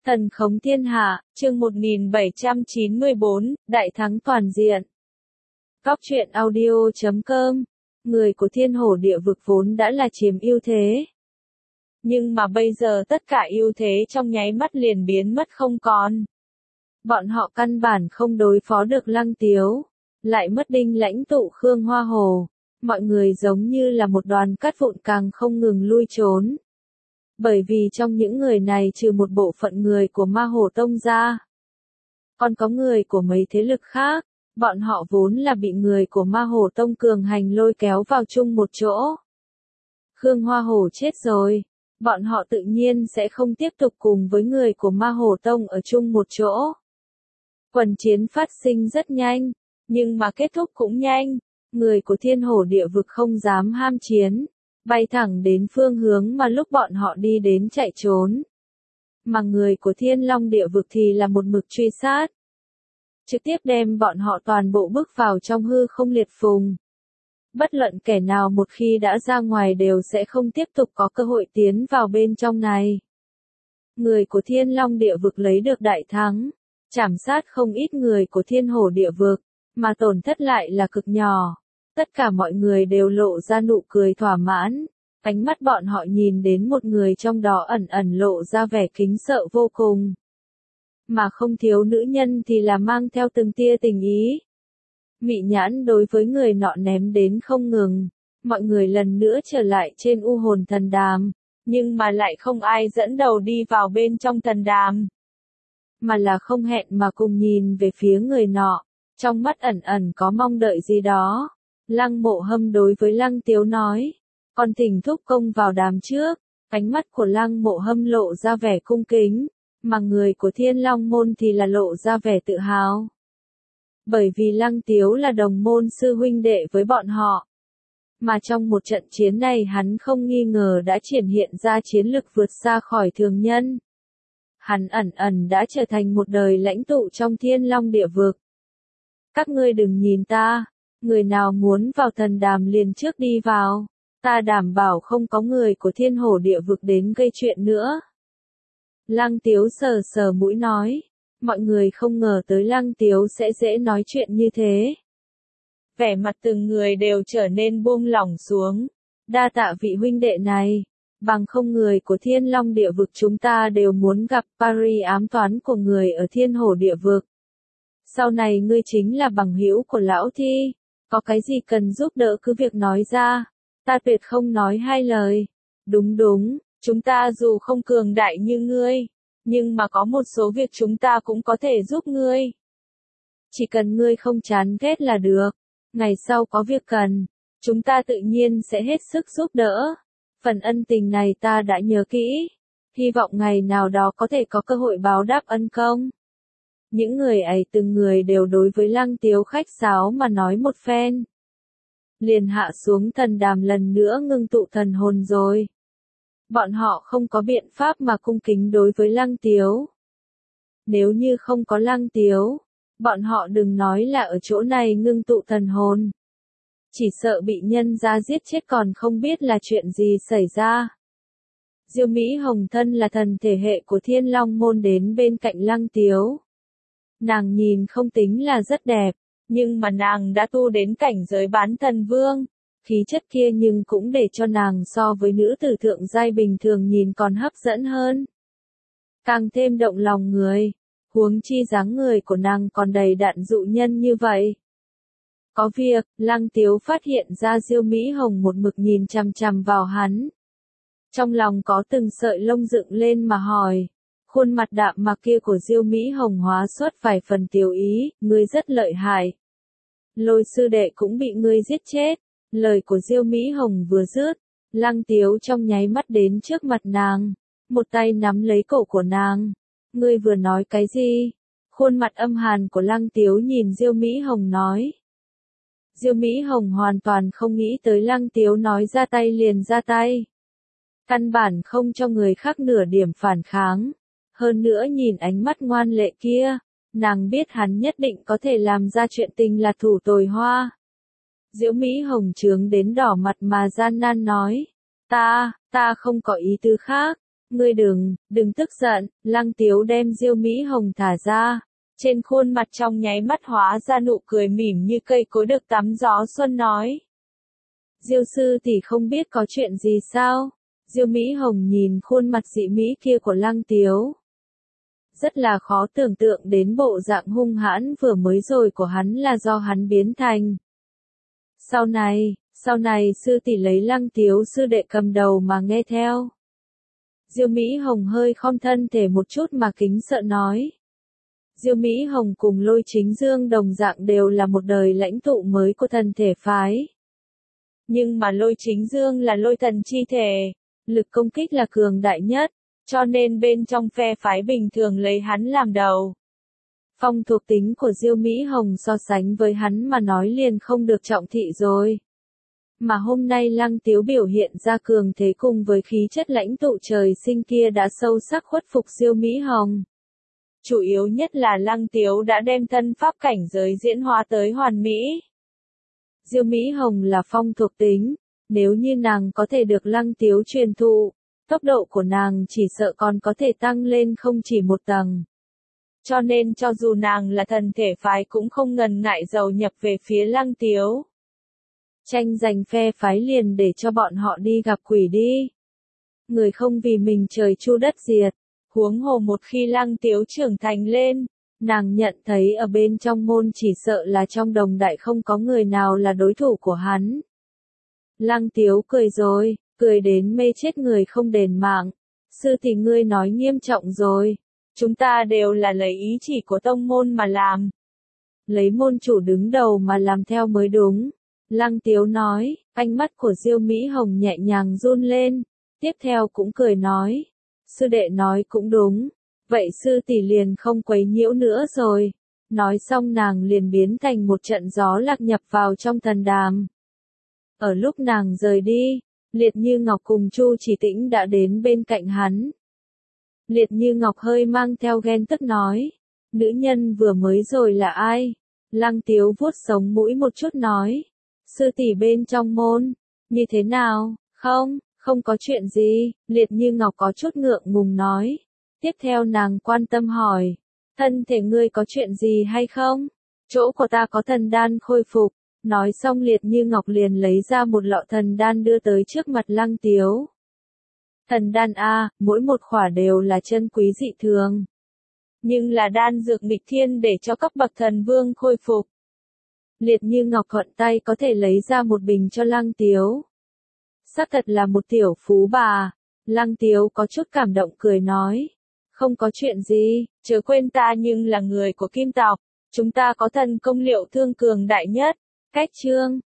Thần khống thiên hạ, chương 1794, đại thắng toàn diện. Góc truyện audio.com. Người của thiên hổ địa vực vốn đã là chiếm ưu thế. Nhưng mà bây giờ tất cả ưu thế trong nháy mắt liền biến mất không còn. Bọn họ căn bản không đối phó được Lăng Tiếu, lại mất Đinh lãnh tụ Khương Hoa Hồ. Mọi người giống như là một đoàn cát vụn càng không ngừng lui trốn. Bởi vì trong những người này trừ một bộ phận người của Ma Hổ Tông ra, còn có người của mấy thế lực khác, bọn họ vốn là bị người của Ma Hổ Tông cường hành lôi kéo vào chung một chỗ. Khương Hoa Hổ chết rồi, bọn họ tự nhiên sẽ không tiếp tục cùng với người của Ma Hổ Tông ở chung một chỗ. Quần chiến phát sinh rất nhanh, nhưng mà kết thúc cũng nhanh, người của thiên hổ địa vực không dám ham chiến. Bay thẳng đến phương hướng mà lúc bọn họ đi đến chạy trốn. Mà người của thiên long địa vực thì là một mực truy sát. Trực tiếp đem bọn họ toàn bộ bước vào trong hư không liệt phùng. Bất luận kẻ nào một khi đã ra ngoài đều sẽ không tiếp tục có cơ hội tiến vào bên trong này. Người của thiên long địa vực lấy được đại thắng. Trảm sát không ít người của thiên hổ địa vực, mà tổn thất lại là cực nhỏ. Tất cả mọi người đều lộ ra nụ cười thỏa mãn, ánh mắt bọn họ nhìn đến một người trong đó ẩn ẩn lộ ra vẻ kính sợ vô cùng. Mà không thiếu nữ nhân thì là mang theo từng tia tình ý. Mị nhãn đối với người nọ ném đến không ngừng, mọi người lần nữa trở lại trên u hồn thần đàm, nhưng mà lại không ai dẫn đầu đi vào bên trong thần đàm. Mà là không hẹn mà cùng nhìn về phía người nọ, trong mắt ẩn ẩn có mong đợi gì đó. Lăng Mộ Hâm đối với Lăng Tiếu nói, còn thỉnh thúc công vào đàm trước, ánh mắt của Lăng Mộ Hâm lộ ra vẻ cung kính, mà người của Thiên Long Môn thì là lộ ra vẻ tự hào. Bởi vì Lăng Tiếu là đồng môn sư huynh đệ với bọn họ. Mà trong một trận chiến này hắn không nghi ngờ đã triển hiện ra chiến lực vượt xa khỏi thường nhân. Hắn ẩn ẩn đã trở thành một đời lãnh tụ trong Thiên Long địa vực. Các ngươi đừng nhìn ta. Người nào muốn vào thần đàm liền trước đi vào, ta đảm bảo không có người của thiên hổ địa vực đến gây chuyện nữa. Lăng Tiếu sờ sờ mũi nói, mọi người không ngờ tới Lăng Tiếu sẽ dễ nói chuyện như thế. Vẻ mặt từng người đều trở nên buông lỏng xuống, đa tạ vị huynh đệ này, bằng không người của thiên long địa vực chúng ta đều muốn gặp Paris ám toán của người ở thiên hổ địa vực. Sau này ngươi chính là bằng hữu của lão Thi. Có cái gì cần giúp đỡ cứ việc nói ra, ta tuyệt không nói hai lời. Đúng đúng, chúng ta dù không cường đại như ngươi, nhưng mà có một số việc chúng ta cũng có thể giúp ngươi. Chỉ cần ngươi không chán ghét là được, ngày sau có việc cần, chúng ta tự nhiên sẽ hết sức giúp đỡ. Phần ân tình này ta đã nhớ kỹ, hy vọng ngày nào đó có thể có cơ hội báo đáp ân công. Những người ấy từng người đều đối với Lăng Tiếu khách sáo mà nói một phen. Liền hạ xuống thần đàm lần nữa ngưng tụ thần hồn rồi. Bọn họ không có biện pháp mà cung kính đối với Lăng Tiếu. Nếu như không có Lăng Tiếu, bọn họ đừng nói là ở chỗ này ngưng tụ thần hồn. Chỉ sợ bị nhân ra giết chết còn không biết là chuyện gì xảy ra. Diêu Mỹ Hồng thân là thần thể hệ của Thiên Long Môn đến bên cạnh Lăng Tiếu. Nàng nhìn không tính là rất đẹp, nhưng mà nàng đã tu đến cảnh giới bán thần vương, khí chất kia nhưng cũng để cho nàng so với nữ tử thượng giai bình thường nhìn còn hấp dẫn hơn. Càng thêm động lòng người, huống chi dáng người của nàng còn đầy đặn dụ nhân như vậy. Có việc, Lăng Tiếu phát hiện ra Diêu Mỹ Hồng một mực nhìn chằm chằm vào hắn. Trong lòng có từng sợi lông dựng lên mà hỏi. Khuôn mặt đạm mạc kia của Diêu Mỹ Hồng hóa xuất vài phần tiểu ý, ngươi rất lợi hại. Lôi sư đệ cũng bị ngươi giết chết. Lời của Diêu Mỹ Hồng vừa dứt, Lăng Tiếu trong nháy mắt đến trước mặt nàng, một tay nắm lấy cổ của nàng. Ngươi vừa nói cái gì? Khuôn mặt âm hàn của Lăng Tiếu nhìn Diêu Mỹ Hồng nói. Diêu Mỹ Hồng hoàn toàn không nghĩ tới Lăng Tiếu nói ra tay liền ra tay. Căn bản không cho người khác nửa điểm phản kháng. Hơn nữa nhìn ánh mắt ngoan lệ kia, nàng biết hắn nhất định có thể làm ra chuyện tình là thủ tồi hoa. Diễu Mỹ Hồng trướng đến đỏ mặt mà gian nan nói, ta không có ý tứ khác, Ngươi đừng tức giận, Lăng Tiếu đem Diêu Mỹ Hồng thả ra. Trên khuôn mặt trong nháy mắt hóa ra nụ cười mỉm như cây cối được tắm gió xuân nói. Diêu sư tỷ không biết có chuyện gì sao? Diêu Mỹ Hồng nhìn khuôn mặt dị mỹ kia của Lăng Tiếu. Rất là khó tưởng tượng đến bộ dạng hung hãn vừa mới rồi của hắn là do hắn biến thành. Sau này sư tỷ lấy Lăng Tiếu sư đệ cầm đầu mà nghe theo. Diêu Mỹ Hồng hơi khom thân thể một chút mà kính sợ nói. Diêu Mỹ Hồng cùng Lôi Chính Dương đồng dạng đều là một đời lãnh tụ mới của thần thể phái. Nhưng mà Lôi Chính Dương là lôi thần chi thể, lực công kích là cường đại nhất, cho nên bên trong phe phái bình thường lấy hắn làm đầu. Phong thuộc tính của Diêu Mỹ Hồng so sánh với hắn mà nói liền không được trọng thị rồi. Mà hôm nay Lăng Tiếu biểu hiện ra cường thế cùng với khí chất lãnh tụ trời sinh kia đã sâu sắc khuất phục Diêu Mỹ Hồng. Chủ yếu nhất là Lăng Tiếu đã đem thân pháp cảnh giới diễn hóa tới hoàn mỹ. Diêu Mỹ Hồng là phong thuộc tính, nếu như nàng có thể được Lăng Tiếu truyền thụ, tốc độ của nàng chỉ sợ còn có thể tăng lên không chỉ một tầng. Cho nên cho dù nàng là thần thể phái cũng không ngần ngại dầu nhập về phía Lăng Tiếu. Tranh giành phe phái liền để cho bọn họ đi gặp quỷ đi. Người không vì mình trời chu đất diệt, huống hồ một khi Lăng Tiếu trưởng thành lên, nàng nhận thấy ở bên trong môn chỉ sợ là trong đồng đại không có người nào là đối thủ của hắn. Lăng Tiếu cười rồi, cười đến mê chết người không đền mạng. Sư tỷ ngươi nói nghiêm trọng rồi. Chúng ta đều là lấy ý chỉ của tông môn mà làm. Lấy môn chủ đứng đầu mà làm theo mới đúng. Lăng Tiếu nói, ánh mắt của Diêu Mỹ Hồng nhẹ nhàng run lên. Tiếp theo cũng cười nói. Sư đệ nói cũng đúng. Vậy sư tỷ liền không quấy nhiễu nữa rồi. Nói xong nàng liền biến thành một trận gió lạc nhập vào trong thần đàm. Ở lúc nàng rời đi, Liệt Như Ngọc cùng Chu Chỉ Tĩnh đã đến bên cạnh hắn. Liệt Như Ngọc hơi mang theo ghen tức nói. Nữ nhân vừa mới rồi là ai? Lăng Tiếu vuốt sống mũi một chút nói. Sư tỷ bên trong môn. Như thế nào? Không có chuyện gì. Liệt Như Ngọc có chút ngượng ngùng nói. Tiếp theo nàng quan tâm hỏi. Thân thể ngươi có chuyện gì hay không? Chỗ của ta có thần đan khôi phục. Nói xong Liệt Như Ngọc liền lấy ra một lọ thần đan đưa tới trước mặt Lăng Tiếu. Thần đan A, mỗi một khỏa đều là chân quý dị thường. Nhưng là đan dược nghịch thiên để cho các bậc thần vương khôi phục. Liệt Như Ngọc thuận tay có thể lấy ra một bình cho Lăng Tiếu. Xác thật là một tiểu phú bà. Lăng Tiếu có chút cảm động cười nói. Không có chuyện gì, chớ quên ta nhưng là người của Kim tộc. Chúng ta có thần công liệu thương cường đại nhất. Cách chương